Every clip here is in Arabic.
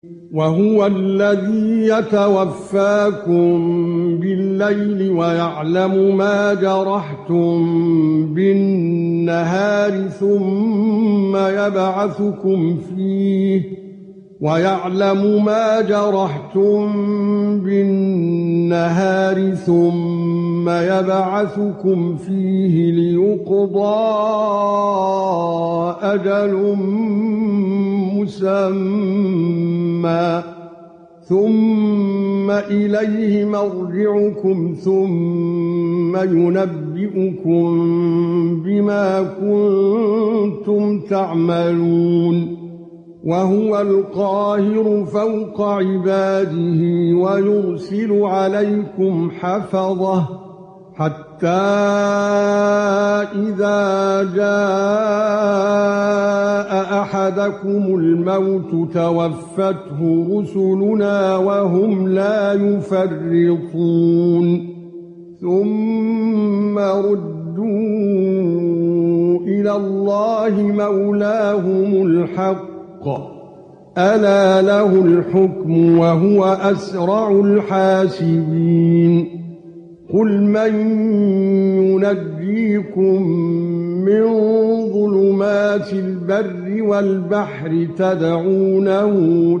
وهو الذي يتوفاكم بالليل ويعلم ما جرحتم بالنهار ثم يبعثكم فيه ليقضى أجل مسمى ثم إليه مرجعكم ثم ينبئكم بما كنتم تعملون وهو القاهر فوق عباده ويرسل عليكم حفظة حتى إذا جاء أحدكم الموت توفته رسلنا وهم لا يفرطون ثم ردوا إلى الله مولاهم الحق ألا له الحكم وهو أسرع الحاسبين قل من ينجيكم من ظلمات البر والبحر تدعونه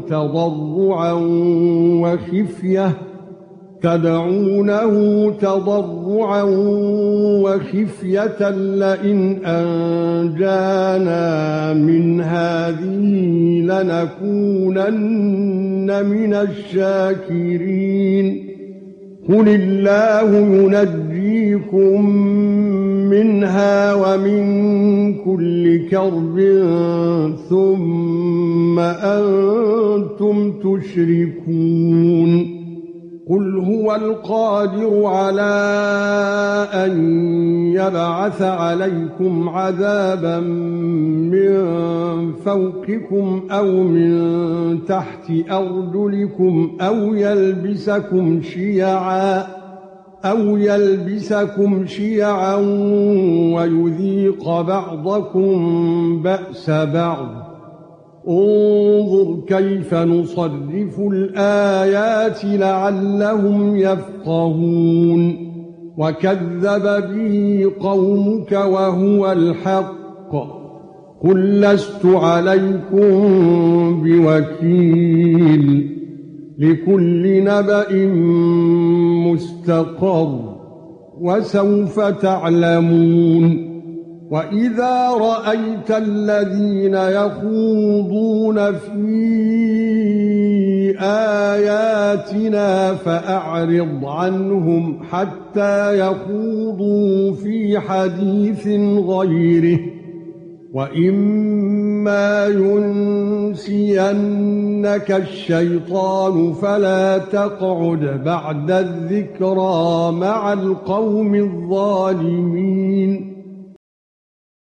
تضرعا وخفية لئن أنجانا من هذه لنكونن من الشاكرين قل الله ينجيكم منها ومن كل كرب ثم أنتم تشركون قل هو القادر على أن يبعث عليكم عذابا من فوقكم أو من تحت أرجلكم أو يلبسكم شيعا ويذيق بعضكم بأس بعض انظر كيف نصرف الآيات لعلهم يفقهون وكذب به قومك وهو الحق قل لست عليكم بوكيل لكل نبأ مستقر وسوف تعلمون وَإِذَا رَأَيْتَ الَّذِينَ يَخُوضُونَ فِي آيَاتِنَا فَأَعْرِضْ عَنْهُمْ حَتَّى يَخُوضُوا في حَدِيثٍ غَيْرِهِ وَإِمَّا يُنْسِيَنَّكَ الشَّيْطَانُ فَلَا تَقْعُدْ بَعْدَ الذِّكْرَى مَعَ الْقَوْمِ الظَّالِمِينَ